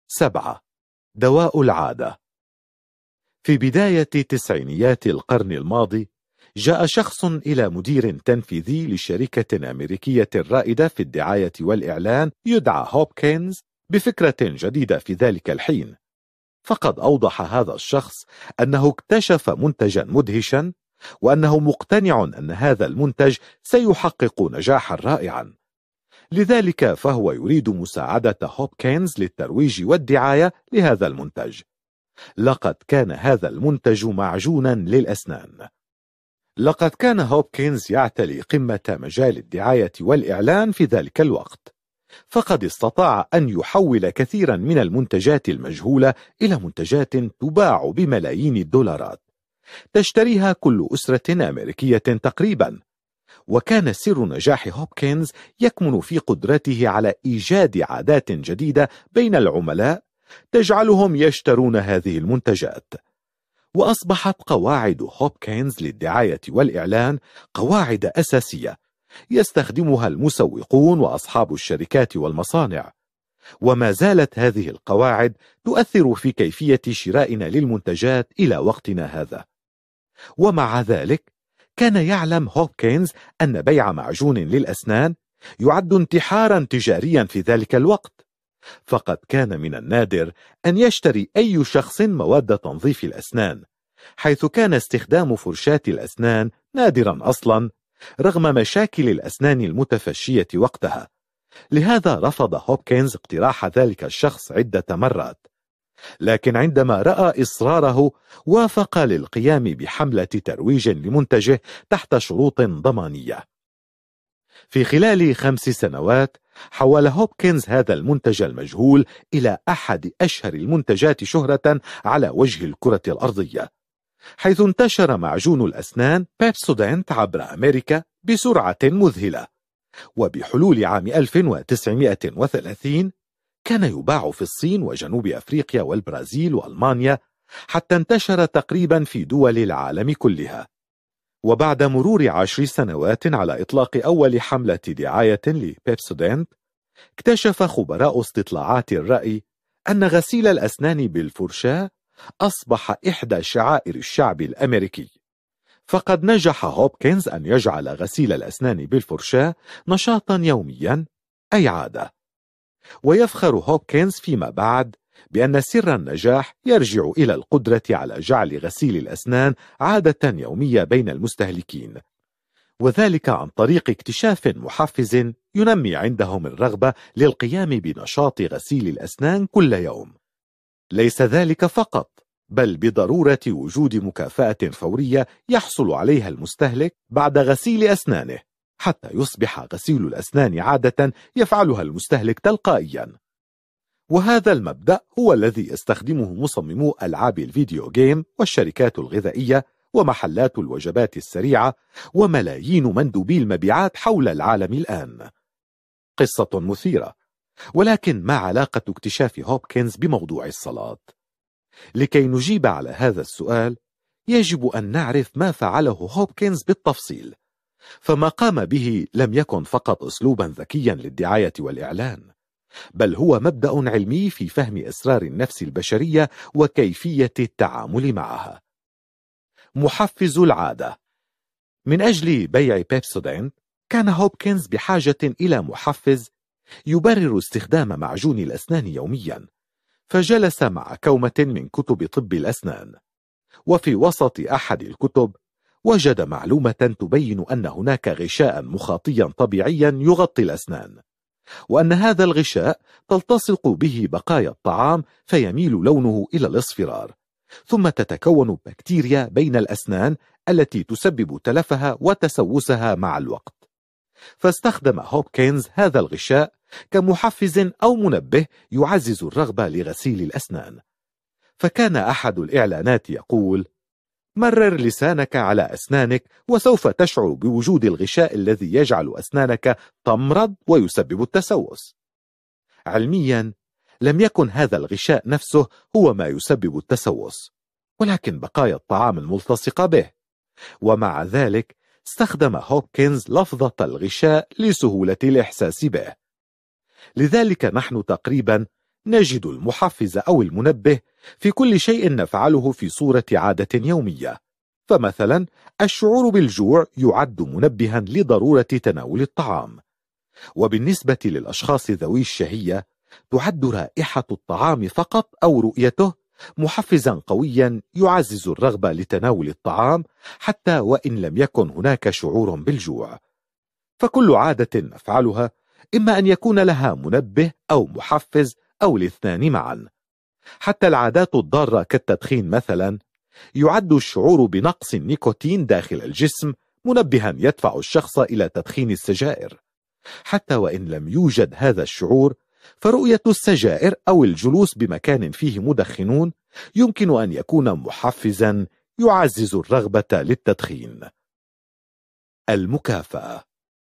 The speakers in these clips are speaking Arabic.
7. دواء العادة. في بداية تسعينيات القرن الماضي، جاء شخص إلى مدير تنفيذي لشركة أمريكية رائدة في الدعاية والإعلان يدعى هوبكنز بفكرة جديدة في ذلك الحين. فقد أوضح هذا الشخص أنه اكتشف منتجا مدهشا، وأنه مقتنع أن هذا المنتج سيحقق نجاحا رائعا. لذلك فهو يريد مساعدة هوبكنز للترويج والدعاية لهذا المنتج. لقد كان هذا المنتج معجونا للأسنان. لقد كان هوبكنز يعتلي قمة مجال الدعاية والإعلان في ذلك الوقت، فقد استطاع أن يحول كثيرا من المنتجات المجهولة إلى منتجات تباع بملايين الدولارات تشتريها كل أسرة أمريكية تقريبا. وكان سر نجاح هوبكنز يكمن في قدرته على إيجاد عادات جديدة بين العملاء تجعلهم يشترون هذه المنتجات. وأصبحت قواعد هوبكنز للدعاية والإعلان قواعد أساسية يستخدمها المسوقون وأصحاب الشركات والمصانع، وما زالت هذه القواعد تؤثر في كيفية شرائنا للمنتجات إلى وقتنا هذا. ومع ذلك كان يعلم هوبكنز أن بيع معجون للأسنان يعد انتحارا تجاريا في ذلك الوقت، فقد كان من النادر أن يشتري أي شخص مواد تنظيف الأسنان، حيث كان استخدام فرشاة الأسنان نادرا أصلا رغم مشاكل الأسنان المتفشية وقتها. لهذا رفض هوبكنز اقتراح ذلك الشخص عدة مرات، لكن عندما رأى إصراره وافق للقيام بحملة ترويج لمنتجه تحت شروط ضمانية. في خلال 5 سنوات حول هوبكنز هذا المنتج المجهول إلى أحد أشهر المنتجات شهرة على وجه الكرة الأرضية، حيث انتشر معجون الأسنان بيبسودنت عبر أمريكا بسرعة مذهلة. وبحلول عام 1930 كان يباع في الصين وجنوب أفريقيا والبرازيل وألمانيا، حتى انتشر تقريبا في دول العالم كلها. وبعد مرور 10 سنوات على إطلاق أول حملة دعاية لبيبسودنت، اكتشف خبراء استطلاعات الرأي أن غسيل الأسنان بالفرشاة أصبح إحدى شعائر الشعب الأمريكي. فقد نجح هوبكنز أن يجعل غسيل الأسنان بالفرشاة نشاطا يوميا، أي عادة. ويفخر هوبكنز فيما بعد بأن سر النجاح يرجع إلى القدرة على جعل غسيل الأسنان عادة يومية بين المستهلكين، وذلك عن طريق اكتشاف محفز ينمي عندهم الرغبة للقيام بنشاط غسيل الأسنان كل يوم. ليس ذلك فقط، بل بضرورة وجود مكافأة فورية يحصل عليها المستهلك بعد غسيل أسنانه، حتى يصبح غسيل الأسنان عادة يفعلها المستهلك تلقائيا. وهذا المبدأ هو الذي يستخدمه مصممو ألعاب الفيديو جيم والشركات الغذائية ومحلات الوجبات السريعة وملايين مندوبي المبيعات حول العالم الآن. قصة مثيرة، ولكن ما علاقة اكتشاف هوبكنز بموضوع الصلاة؟ لكي نجيب على هذا السؤال يجب أن نعرف ما فعله هوبكنز بالتفصيل. فما قام به لم يكن فقط أسلوبا ذكيا للدعاية والإعلان، بل هو مبدأ علمي في فهم أسرار النفس البشرية وكيفية التعامل معها. محفز العادة. من أجل بيع بيبسودنت كان هوبكنز بحاجة إلى محفز يبرر استخدام معجون الأسنان يوميا، فجلس مع كومة من كتب طب الأسنان، وفي وسط أحد الكتب وجد معلومة تبين أن هناك غشاء مخاطيا طبيعيا يغطي الأسنان، وأن هذا الغشاء تلتصق به بقايا الطعام فيميل لونه إلى الاصفرار، ثم تتكون بكتيريا بين الأسنان التي تسبب تلفها وتسوسها مع الوقت. فاستخدم هوبكنز هذا الغشاء كمحفز أو منبه يعزز الرغبة لغسيل الأسنان. فكان أحد الإعلانات يقول: مرر لسانك على أسنانك وسوف تشعر بوجود الغشاء الذي يجعل أسنانك تمرض ويسبب التسوس. علميا لم يكن هذا الغشاء نفسه هو ما يسبب التسوس، ولكن بقايا الطعام الملتصقة به. ومع ذلك استخدم هوبكنز لفظة الغشاء لسهولة الإحساس به. لذلك نحن تقريبا نجد المحفز أو المنبه في كل شيء نفعله في صورة عادة يومية. فمثلا الشعور بالجوع يعد منبها لضرورة تناول الطعام. وبالنسبة للأشخاص ذوي الشهية تعد رائحة الطعام فقط أو رؤيته محفزا قويا يعزز الرغبة لتناول الطعام حتى وإن لم يكن هناك شعور بالجوع. فكل عادة نفعلها إما أن يكون لها منبه أو محفز أو الاثنان معا. حتى العادات الضارة كالتدخين مثلا يعد الشعور بنقص النيكوتين داخل الجسم منبها يدفع الشخص إلى تدخين السجائر. حتى وإن لم يوجد هذا الشعور، فرؤية السجائر أو الجلوس بمكان فيه مدخنون يمكن أن يكون محفزا يعزز الرغبة للتدخين. المكافأة.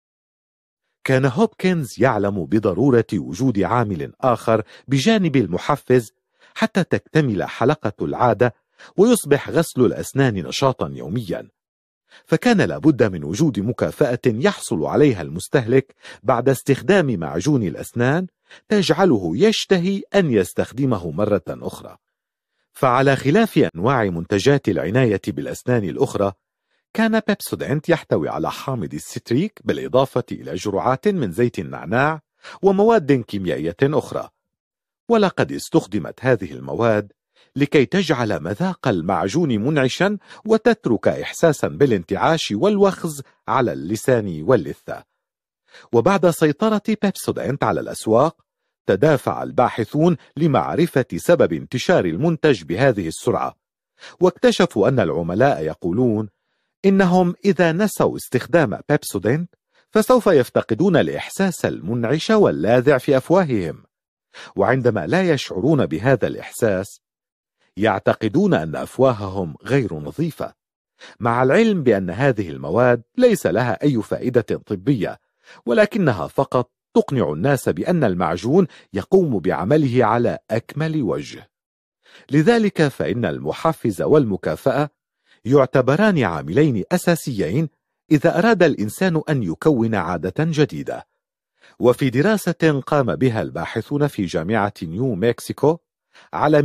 كان هوبكنز يعلم بضرورة وجود عامل آخر بجانب المحفز حتى تكتمل حلقة العادة ويصبح غسل الأسنان نشاطا يوميا. فكان لابد من وجود مكافأة يحصل عليها المستهلك بعد استخدام معجون الأسنان تجعله يشتهي أن يستخدمه مرة أخرى. فعلى خلاف أنواع منتجات العناية بالأسنان الأخرى، كان بيبسودنت يحتوي على حامض الستريك بالإضافة إلى جرعات من زيت النعناع ومواد كيميائية أخرى. ولقد استخدمت هذه المواد لكي تجعل مذاق المعجون منعشا وتترك إحساسا بالانتعاش والوخز على اللسان واللثة. وبعد سيطرة بيبسودنت على الأسواق، تدافع الباحثون لمعرفة سبب انتشار المنتج بهذه السرعة، واكتشفوا أن العملاء يقولون إنهم إذا نسوا استخدام بيبسودنت فسوف يفتقدون الإحساس المنعش واللاذع في أفواههم، وعندما لا يشعرون بهذا الإحساس يعتقدون أن أفواههم غير نظيفة، مع العلم بأن هذه المواد ليس لها أي فائدة طبية، ولكنها فقط تقنع الناس بأن المعجون يقوم بعمله على أكمل وجه. لذلك فإن المحفز والمكافأة يعتبران عاملين أساسيين إذا أراد الإنسان أن يكون عادة جديدة. وفي دراسة قام بها الباحثون في جامعة نيو مكسيكو على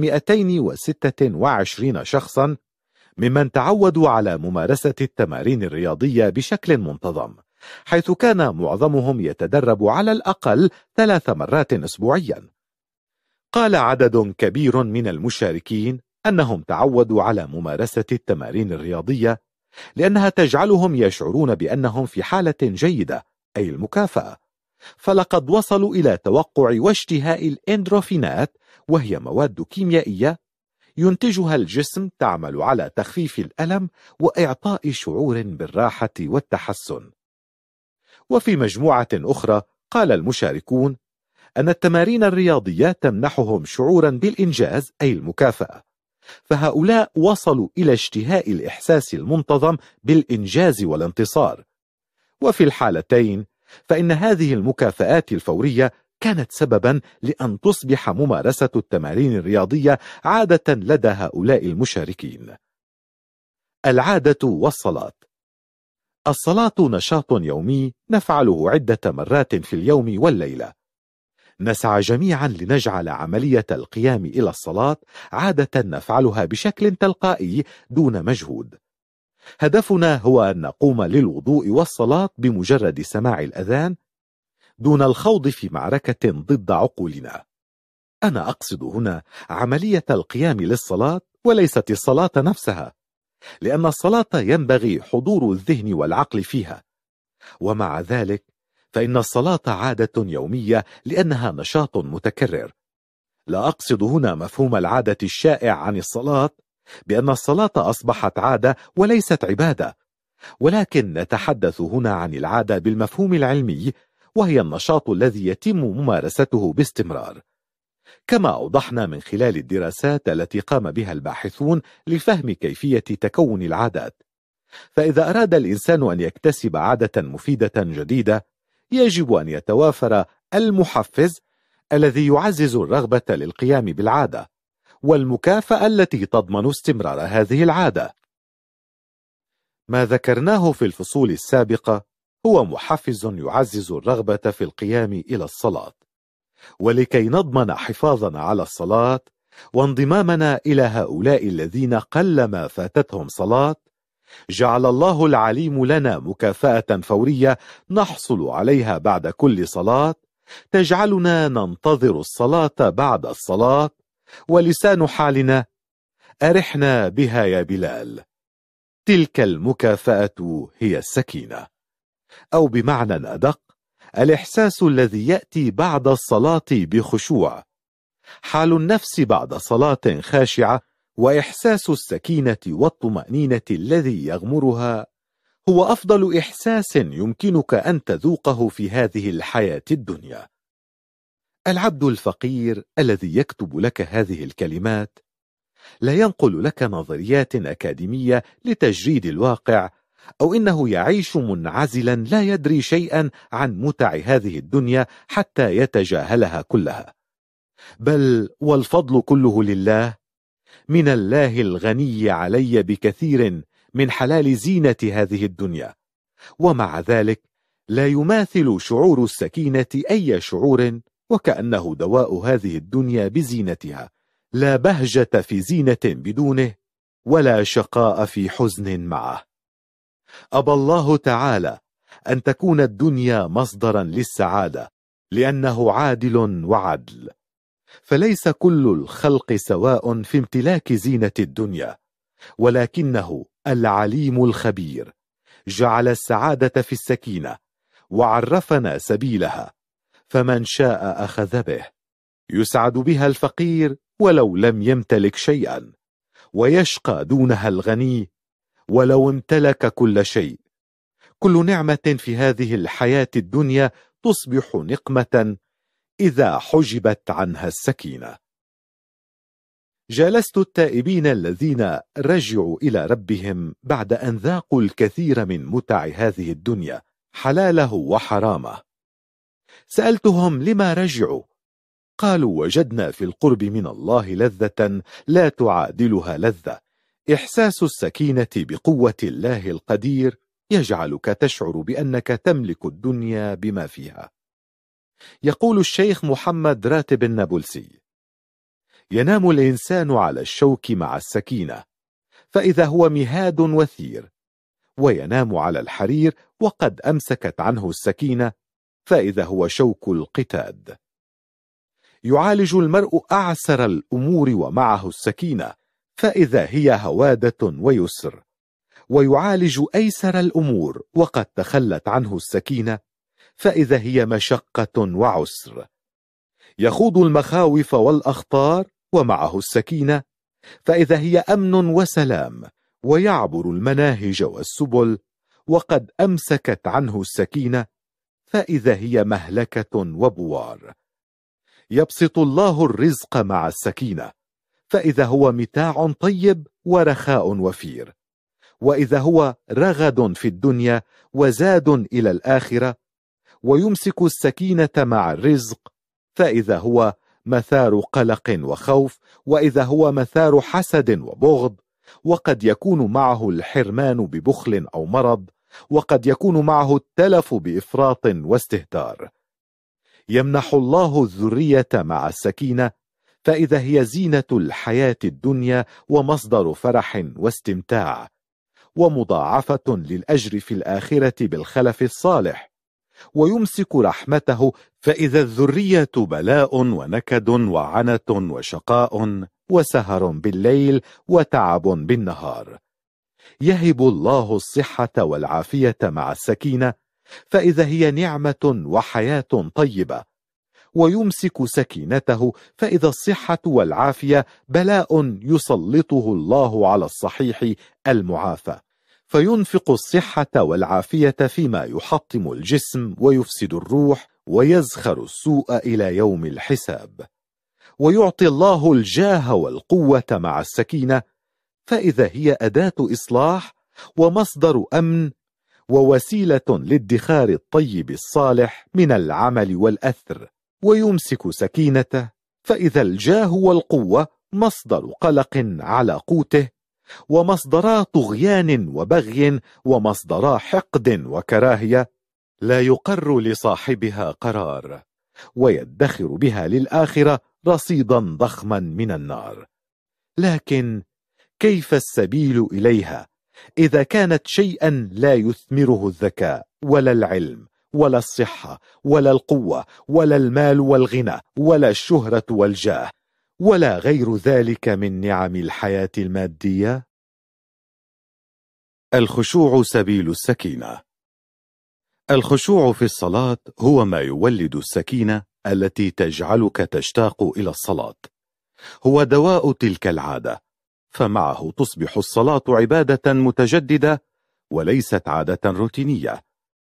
226 شخصا ممن تعودوا على ممارسة التمارين الرياضية بشكل منتظم، حيث كان معظمهم يتدرب على الأقل 3 مرات أسبوعيا. قال عدد كبير من المشاركين أنهم تعودوا على ممارسة التمارين الرياضية لأنها تجعلهم يشعرون بأنهم في حالة جيدة، أي المكافأة. فلقد وصلوا إلى توقع واشتهاء الإندروفينات، وهي مواد كيميائية ينتجها الجسم تعمل على تخفيف الألم وإعطاء شعور بالراحة والتحسن. وفي مجموعة أخرى قال المشاركون أن التمارين الرياضية تمنحهم شعورا بالإنجاز، أي المكافأة، فهؤلاء وصلوا إلى اشتهاء الإحساس المنتظم بالإنجاز والانتصار. وفي الحالتين فإن هذه المكافآت الفورية كانت سببا لأن تصبح ممارسة التمارين الرياضية عادة لدى هؤلاء المشاركين. العادة والصلاة. الصلاة نشاط يومي نفعله عدة مرات في اليوم والليلة. نسعى جميعا لنجعل عملية القيام إلى الصلاة عادة نفعلها بشكل تلقائي دون مجهود. هدفنا هو أن نقوم للوضوء والصلاة بمجرد سماع الأذان دون الخوض في معركة ضد عقولنا. أنا أقصد هنا عملية القيام للصلاة وليست الصلاة نفسها، لأن الصلاة ينبغي حضور الذهن والعقل فيها، ومع ذلك فإن الصلاة عادة يومية لأنها نشاط متكرر. لا أقصد هنا مفهوم العادة الشائع عن الصلاة بأن الصلاة أصبحت عادة وليست عبادة، ولكن نتحدث هنا عن العادة بالمفهوم العلمي، وهي النشاط الذي يتم ممارسته باستمرار، كما أوضحنا من خلال الدراسات التي قام بها الباحثون لفهم كيفية تكون العادات. فإذا أراد الإنسان أن يكتسب عادة مفيدة جديدة، يجب أن يتوافر المحفز الذي يعزز الرغبة للقيام بالعادة، والمكافأة التي تضمن استمرار هذه العادة. ما ذكرناه في الفصول السابقة هو محفز يعزز الرغبة في القيام إلى الصلاة، ولكي نضمن حفاظنا على الصلاة وانضمامنا إلى هؤلاء الذين قلما فاتتهم صلاة، جعل الله العليم لنا مكافأة فورية نحصل عليها بعد كل صلاة، تجعلنا ننتظر الصلاة بعد الصلاة، ولسان حالنا: أرحنا بها يا بلال. تلك المكافأة هي السكينة، أو بمعنى أدق الإحساس الذي يأتي بعد الصلاة بخشوع، حال النفس بعد صلاة خاشعة، وإحساس السكينة والطمأنينة الذي يغمرها هو أفضل إحساس يمكنك أن تذوقه في هذه الحياة الدنيا. العبد الفقير الذي يكتب لك هذه الكلمات لا ينقل لك نظريات أكاديمية لتجريد الواقع، أو إنه يعيش منعزلا لا يدري شيئا عن متع هذه الدنيا حتى يتجاهلها كلها، بل والفضل كله لله، من الله الغني علي بكثير من حلال زينة هذه الدنيا، ومع ذلك لا يماثل شعور السكينة أي شعور، وكأنه دواء هذه الدنيا بزينتها، لا بهجة في زينة بدونه، ولا شقاء في حزن معه. أبى الله تعالى أن تكون الدنيا مصدرا للسعادة، لأنه عادل وعدل، فليس كل الخلق سواء في امتلاك زينة الدنيا، ولكنه العليم الخبير جعل السعادة في السكينة وعرفنا سبيلها، فمن شاء أخذ به. يسعد بها الفقير ولو لم يمتلك شيئا، ويشقى دونها الغني ولو امتلك كل شيء. كل نعمة في هذه الحياة الدنيا تصبح نقمة إذا حجبت عنها السكينة. جالست التائبين الذين رجعوا إلى ربهم بعد أن ذاقوا الكثير من متع هذه الدنيا حلاله وحرامه. سألتهم لما رجعوا؟ قالوا: وجدنا في القرب من الله لذة لا تعادلها لذة. إحساس السكينة بقوة الله القدير يجعلك تشعر بأنك تملك الدنيا بما فيها. يقول الشيخ محمد راتب النابلسي: ينام الإنسان على الشوك مع السكينة، فإذا هو مهاد وثير، وينام على الحرير وقد أمسكت عنه السكينة، فإذا هو شوك القتاد. يعالج المرء أعسر الأمور ومعه السكينة، فإذا هي هوادة ويسر، ويعالج أيسر الأمور وقد تخلت عنه السكينة، فإذا هي مشقة وعسر. يخوض المخاوف والأخطار ومعه السكينة، فإذا هي أمن وسلام، ويعبر المناهج والسبل وقد أمسكت عنه السكينة، فإذا هي مهلكة وبوار. يبسط الله الرزق مع السكينة، فإذا هو متاع طيب ورخاء وفير، وإذا هو رغد في الدنيا وزاد إلى الآخرة. ويمسك السكينة مع الرزق، فإذا هو مثار قلق وخوف، وإذا هو مثار حسد وبغض، وقد يكون معه الحرمان ببخل أو مرض، وقد يكون معه التلف بإفراط واستهتار. يمنح الله الذرية مع السكينة، فإذا هي زينة الحياة الدنيا ومصدر فرح واستمتاع، ومضاعفة للأجر في الآخرة بالخلف الصالح. ويمسك رحمته، فإذا الذرية بلاء ونكد وعنة وشقاء وسهر بالليل وتعب بالنهار. يهب الله الصحة والعافية مع السكينة، فإذا هي نعمة وحياة طيبة. ويمسك سكينته، فإذا الصحة والعافية بلاء يسلطه الله على الصحيح المعافى، فينفق الصحة والعافية فيما يحطم الجسم ويفسد الروح ويزخر السوء إلى يوم الحساب. ويعطي الله الجاه والقوة مع السكينة، فإذا هي أداة إصلاح ومصدر أمن ووسيلة للادخار الطيب الصالح من العمل والأثر. ويمسك سكينته، فإذا الجاه والقوة مصدر قلق على قوته، ومصدرا طغيان وبغي، ومصدرا حقد وكراهية، لا يقر لصاحبها قرار، ويدخر بها للآخرة رصيدا ضخما من النار. لكن كيف السبيل إليها إذا كانت شيئا لا يثمره الذكاء ولا العلم ولا الصحة ولا القوة ولا المال والغنى ولا الشهرة والجاه ولا غير ذلك من نعم الحياة المادية؟ الخشوع سبيل السكينة. الخشوع في الصلاة هو ما يولد السكينة التي تجعلك تشتاق إلى الصلاة. هو دواء تلك العادة، فمعه تصبح الصلاة عبادة متجددة وليست عادة روتينية.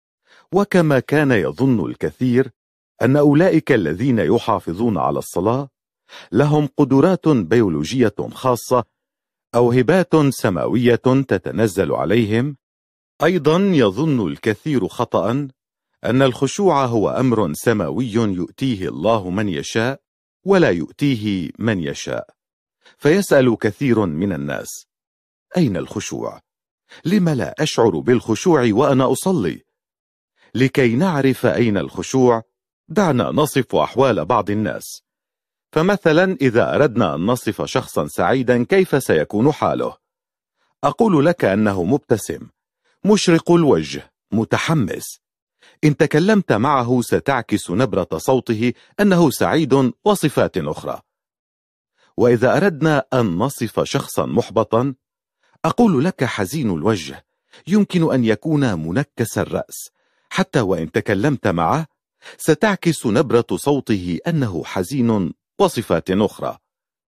وكما كان يظن الكثير أن أولئك الذين يحافظون على الصلاة لهم قدرات بيولوجية خاصة أو هبات سماوية تتنزل عليهم، أيضا يظن الكثير خطأ أن الخشوع هو أمر سماوي يؤتيه الله من يشاء ولا يؤتيه من يشاء. فيسأل كثير من الناس: أين الخشوع؟ لم لا أشعر بالخشوع وأنا أصلي؟ لكي نعرف أين الخشوع دعنا نصف أحوال بعض الناس. فمثلا إذا أردنا أن نصف شخصا سعيدا كيف سيكون حاله؟ أقول لك أنه مبتسم، مشرق الوجه، متحمس. إن تكلمت معه ستعكس نبرة صوته أنه سعيد وصفات أخرى. وإذا أردنا أن نصف شخصا محبطا أقول لك حزين الوجه، يمكن أن يكون منكس الرأس، حتى وإن تكلمت معه ستعكس نبرة صوته أنه حزين وصفات أخرى.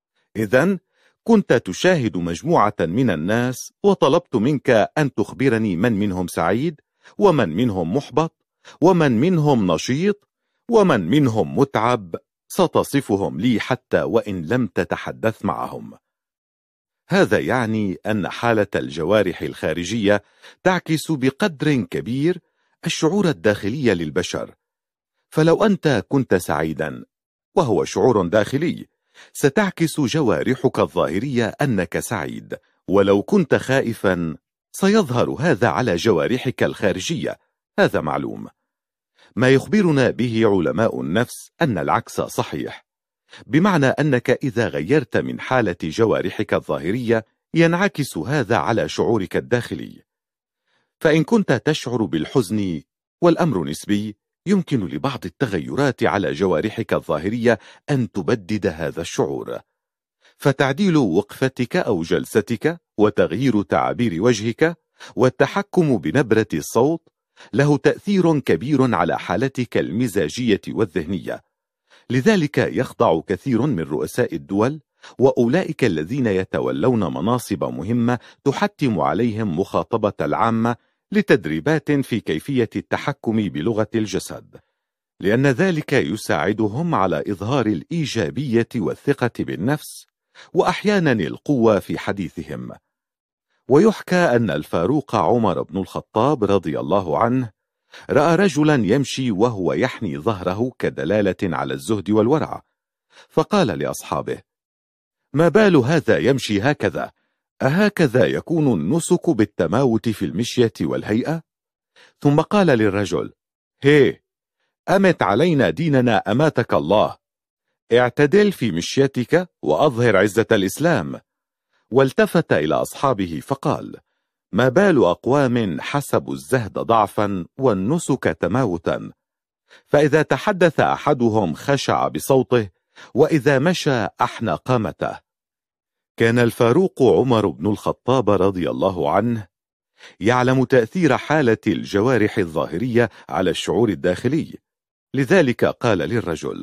إذن كنت تشاهد مجموعة من الناس وطلبت منك أن تخبرني من منهم سعيد ومن منهم محبط ومن منهم نشيط ومن منهم متعب، ستصفهم لي حتى وإن لم تتحدث معهم. هذا يعني أن حالة الجوارح الخارجية تعكس بقدر كبير الشعور الداخلي للبشر. فلو أنت كنت سعيدا، وهو شعور داخلي، ستعكس جوارحك الظاهرية أنك سعيد، ولو كنت خائفا سيظهر هذا على جوارحك الخارجية، هذا معلوم. ما يخبرنا به علماء النفس أن العكس صحيح، بمعنى أنك إذا غيرت من حالة جوارحك الظاهرية ينعكس هذا على شعورك الداخلي. فإن كنت تشعر بالحزن، والأمر نسبي، يمكن لبعض التغيرات على جوارحك الظاهرية أن تبدد هذا الشعور. فتعديل وقفتك أو جلستك وتغيير تعابير وجهك والتحكم بنبرة الصوت له تأثير كبير على حالتك المزاجية والذهنية. لذلك يخضع كثير من رؤساء الدول وأولئك الذين يتولون مناصب مهمة تحتم عليهم مخاطبة العامة لتدريبات في كيفية التحكم بلغة الجسد، لأن ذلك يساعدهم على إظهار الإيجابية والثقة بالنفس وأحيانا القوة في حديثهم. ويحكى أن الفاروق عمر بن الخطاب رضي الله عنه رأى رجلا يمشي وهو يحني ظهره كدلالة على الزهد والورع، فقال لأصحابه: ما بال هذا يمشي هكذا؟ أهكذا يكون النسك بالتماوت في المشية والهيئة؟ ثم قال للرجل: هي أمت علينا ديننا أماتك الله، اعتدل في مشيتك وأظهر عزة الإسلام. والتفت إلى أصحابه فقال: ما بال أقوام حسبوا الزهد ضعفا والنسك تماوتا، فإذا تحدث أحدهم خشع بصوته، وإذا مشى أحنى قامته. كان الفاروق عمر بن الخطاب رضي الله عنه يعلم تأثير حالة الجوارح الظاهرية على الشعور الداخلي، لذلك قال للرجل: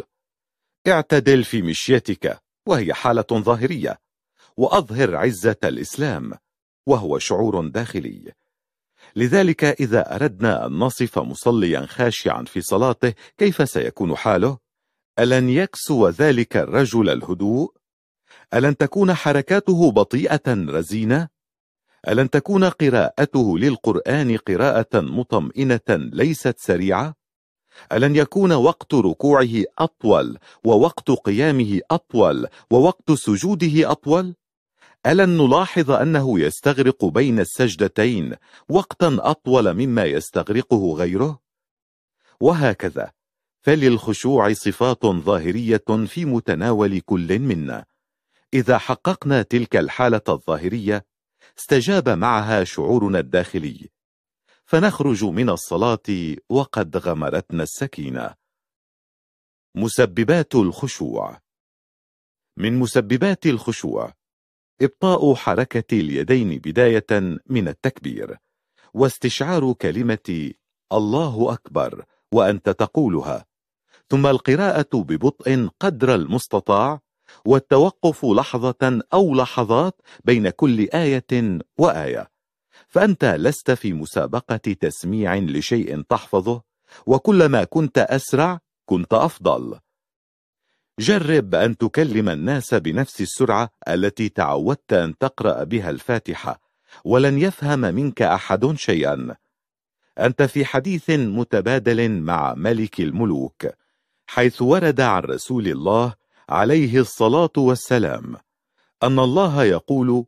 اعتدل في مشيتك، وهي حالة ظاهرية، وأظهر عزة الإسلام، وهو شعور داخلي. لذلك إذا أردنا أن نصف مصليا خاشعا في صلاته كيف سيكون حاله؟ ألن يكسو ذلك الرجل الهدوء؟ ألن تكون حركاته بطيئة رزينة؟ ألن تكون قراءته للقرآن قراءة مطمئنة ليست سريعة؟ ألن يكون وقت ركوعه أطول، ووقت قيامه أطول، ووقت سجوده أطول؟ ألن نلاحظ أنه يستغرق بين السجدتين وقتا أطول مما يستغرقه غيره؟ وهكذا. فللخشوع صفات ظاهرية في متناول كل منا. إذا حققنا تلك الحالة الظاهرية استجاب معها شعورنا الداخلي، فنخرج من الصلاة وقد غمرتنا السكينة. مسببات الخشوع. من مسببات الخشوع إبطاء حركة اليدين بداية من التكبير، واستشعار كلمة الله أكبر وأنت تقولها، ثم القراءة ببطء قدر المستطاع، والتوقف لحظة أو لحظات بين كل آية وآية، فأنت لست في مسابقة تسميع لشيء تحفظه، وكلما كنت أسرع كنت أفضل. جرب أن تكلم الناس بنفس السرعة التي تعودت أن تقرأ بها الفاتحة، ولن يفهم منك أحد شيئا. أنت في حديث متبادل مع ملك الملوك، حيث ورد عن رسول الله عليه الصلاة والسلام أن الله يقول: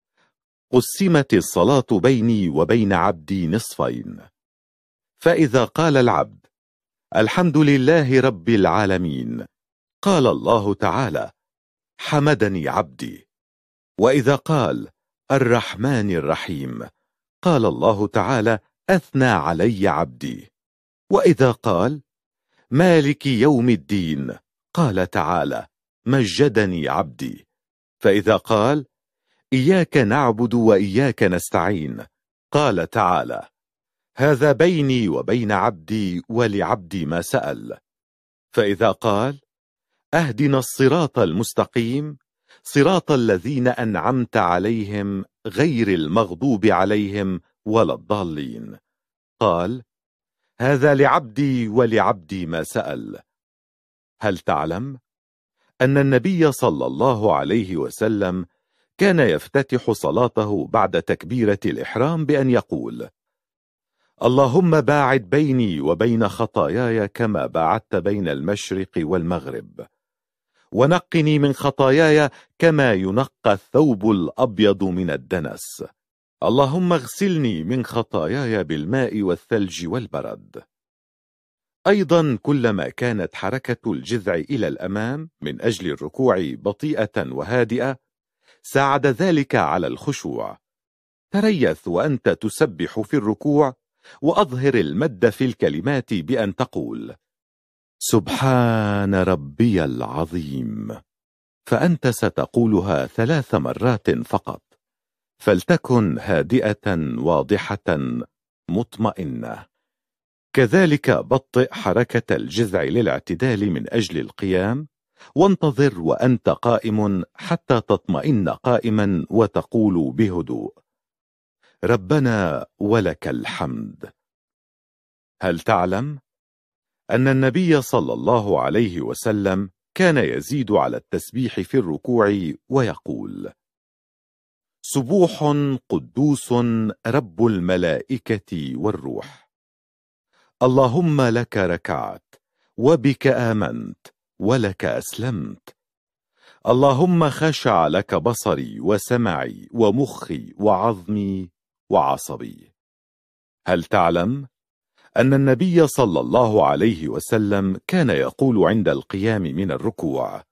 قسمت الصلاة بيني وبين عبدي نصفين، فإذا قال العبد الحمد لله رب العالمين، قال الله تعالى: حمدني عبدي. وإذا قال الرحمن الرحيم، قال الله تعالى: أثنى علي عبدي. وإذا قال مالك يوم الدين، قال تعالى: مجدني عبدي. فإذا قال إياك نعبد وإياك نستعين، قال تعالى: هذا بيني وبين عبدي ولعبدي ما سأل. فإذا قال أهدنا الصراط المستقيم، صراط الذين أنعمت عليهم غير المغضوب عليهم ولا الضالين، قال: هذا لعبدي ولعبدي ما سأل. هل تعلم أن النبي صلى الله عليه وسلم كان يفتتح صلاته بعد تكبيرة الإحرام بأن يقول: اللهم باعد بيني وبين خطاياي كما باعدت بين المشرق والمغرب، ونقني من خطاياي كما ينقى الثوب الأبيض من الدنس، اللهم اغسلني من خطاياي بالماء والثلج والبرد. أيضا كلما كانت حركة الجذع إلى الأمام من أجل الركوع بطيئة وهادئة ساعد ذلك على الخشوع. تريث وأنت تسبح في الركوع، وأظهر المد في الكلمات بأن تقول: سبحان ربي العظيم، فأنت ستقولها 3 مرات فقط، فلتكن هادئة واضحة مطمئنة. كذلك بطئ حركة الجذع للاعتدال من أجل القيام، وانتظر وأنت قائم حتى تطمئن قائما وتقول بهدوء: ربنا ولك الحمد. هل تعلم أن النبي صلى الله عليه وسلم كان يزيد على التسبيح في الركوع ويقول: سبوح قدوس رب الملائكة والروح، اللهم لك ركعت وبك آمنت ولك أسلمت، اللهم خشع لك بصري وسمعي ومخي وعظمي وعصبي. هل تعلم أن النبي صلى الله عليه وسلم كان يقول عند القيام من الركوع: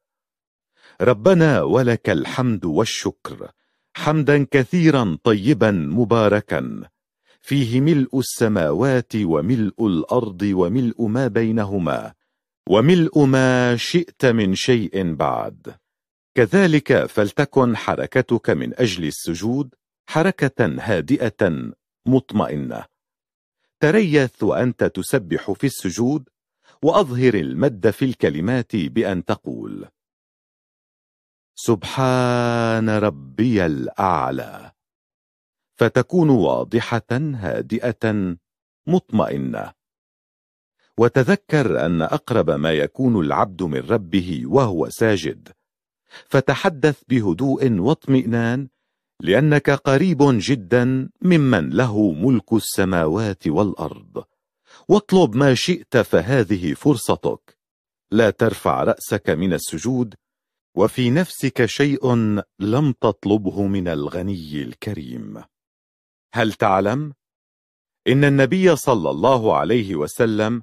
ربنا ولك الحمد والشكر، حمدا كثيرا طيبا مباركا، فيه ملء السماوات وملء الأرض وملء ما بينهما وملء ما شئت من شيء بعد. كذلك فلتكن حركتك من أجل السجود حركة هادئة مطمئنة. تريث وأنت تسبح في السجود، وأظهر المد في الكلمات بأن تقول: سبحان ربي الأعلى، فتكون واضحة هادئة مطمئنة. وتذكر أن أقرب ما يكون العبد من ربه وهو ساجد، فتحدث بهدوء واطمئنان، لأنك قريب جدا ممن له ملك السماوات والأرض. واطلب ما شئت، فهذه فرصتك. لا ترفع رأسك من السجود وفي نفسك شيء لم تطلبه من الغني الكريم. هل تعلم إن النبي صلى الله عليه وسلم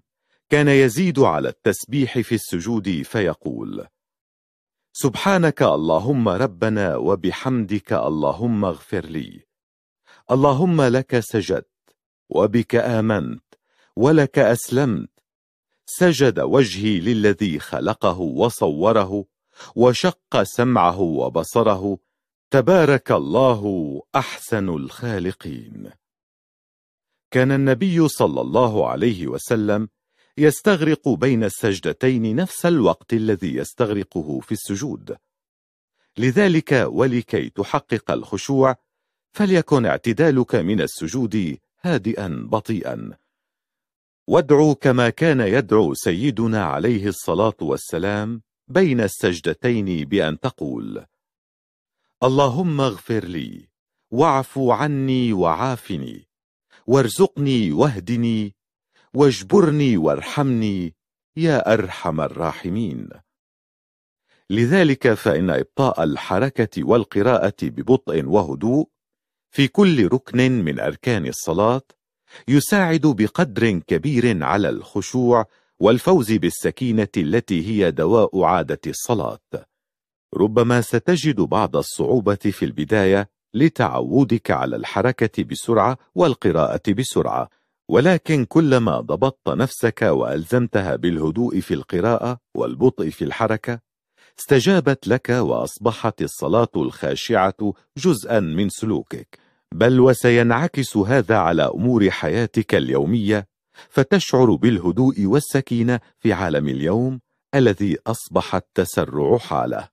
كان يزيد على التسبيح في السجود فيقول: سبحانك اللهم ربنا وبحمدك اللهم اغفر لي، اللهم لك سجدت وبك آمنت ولك أسلمت، سجد وجهي للذي خلقه وصوره وشق سمعه وبصره، تبارك الله أحسن الخالقين. كان النبي صلى الله عليه وسلم يستغرق بين السجدتين نفس الوقت الذي يستغرقه في السجود، لذلك ولكي تحقق الخشوع فليكن اعتدالك من السجود هادئا بطيئا، وادعو كما كان يدعو سيدنا عليه الصلاة والسلام بين السجدتين بأن تقول: اللهم اغفر لي واعف عني وعافني وارزقني واهدني واجبرني وارحمني يا أرحم الراحمين. لذلك فإن إبطاء الحركة والقراءة ببطء وهدوء في كل ركن من أركان الصلاة يساعد بقدر كبير على الخشوع والفوز بالسكينة التي هي دواء عادة الصلاة. ربما ستجد بعض الصعوبة في البداية لتعودك على الحركة بسرعة والقراءة بسرعة، ولكن كلما ضبطت نفسك وألزمتها بالهدوء في القراءة والبطء في الحركة استجابت لك، وأصبحت الصلاة الخاشعة جزءا من سلوكك، بل وسينعكس هذا على أمور حياتك اليومية، فتشعر بالهدوء والسكينة في عالم اليوم الذي أصبح التسرع حاله.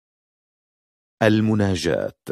المناجات.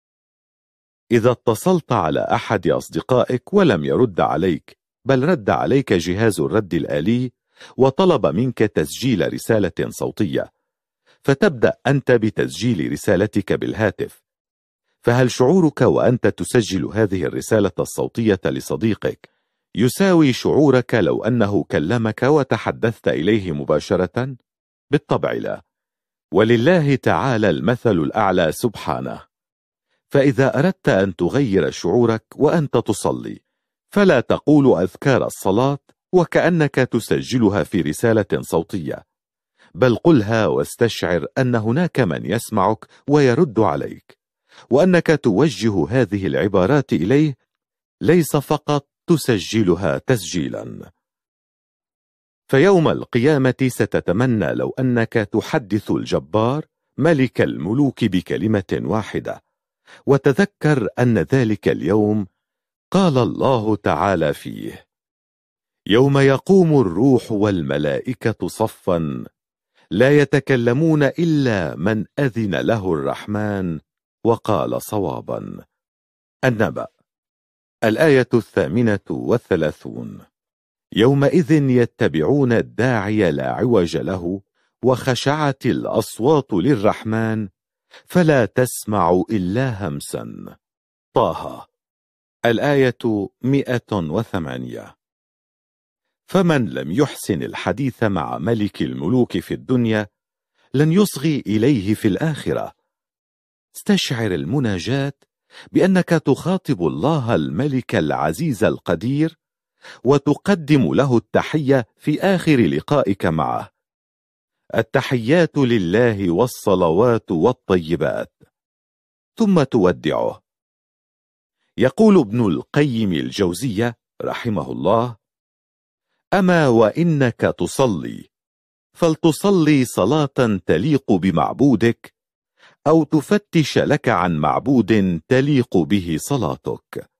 إذا اتصلت على أحد أصدقائك ولم يرد عليك، بل رد عليك جهاز الرد الآلي وطلب منك تسجيل رسالة صوتية، فتبدأ أنت بتسجيل رسالتك بالهاتف، فهل شعورك وأنت تسجل هذه الرسالة الصوتية لصديقك يساوي شعورك لو أنه كلمك وتحدثت إليه مباشرة؟ بالطبع لا، ولله تعالى المثل الأعلى سبحانه. فإذا أردت أن تغير شعورك وأنت تصلي، فلا تقول أذكار الصلاة وكأنك تسجلها في رسالة صوتية، بل قلها واستشعر أن هناك من يسمعك ويرد عليك، وأنك توجه هذه العبارات إليه، ليس فقط تسجلها تسجيلا. فيوم القيامة ستتمنى لو أنك تحدث الجبار ملك الملوك بكلمة واحدة، وتذكر أن ذلك اليوم قال الله تعالى فيه: يوم يقوم الروح والملائكة صفا لا يتكلمون إلا من أذن له الرحمن وقال صوابا. النبأ، الآية 38. يومئذ يتبعون الداعي لا عوج له وخشعت الأصوات للرحمن فلا تسمع إلا همسا. طه، الآية 108. فمن لم يحسن الحديث مع ملك الملوك في الدنيا لن يصغي إليه في الآخرة. استشعر المناجاة بأنك تخاطب الله الملك العزيز القدير، وتقدم له التحية في آخر لقائك معه. التحيات لله والصلوات والطيبات، ثم تودعه. يقول ابن القيم الجوزية رحمه الله: أما وإنك تصلي فلتصلي صلاة تليق بمعبودك، أو تفتش لك عن معبود تليق به صلاتك.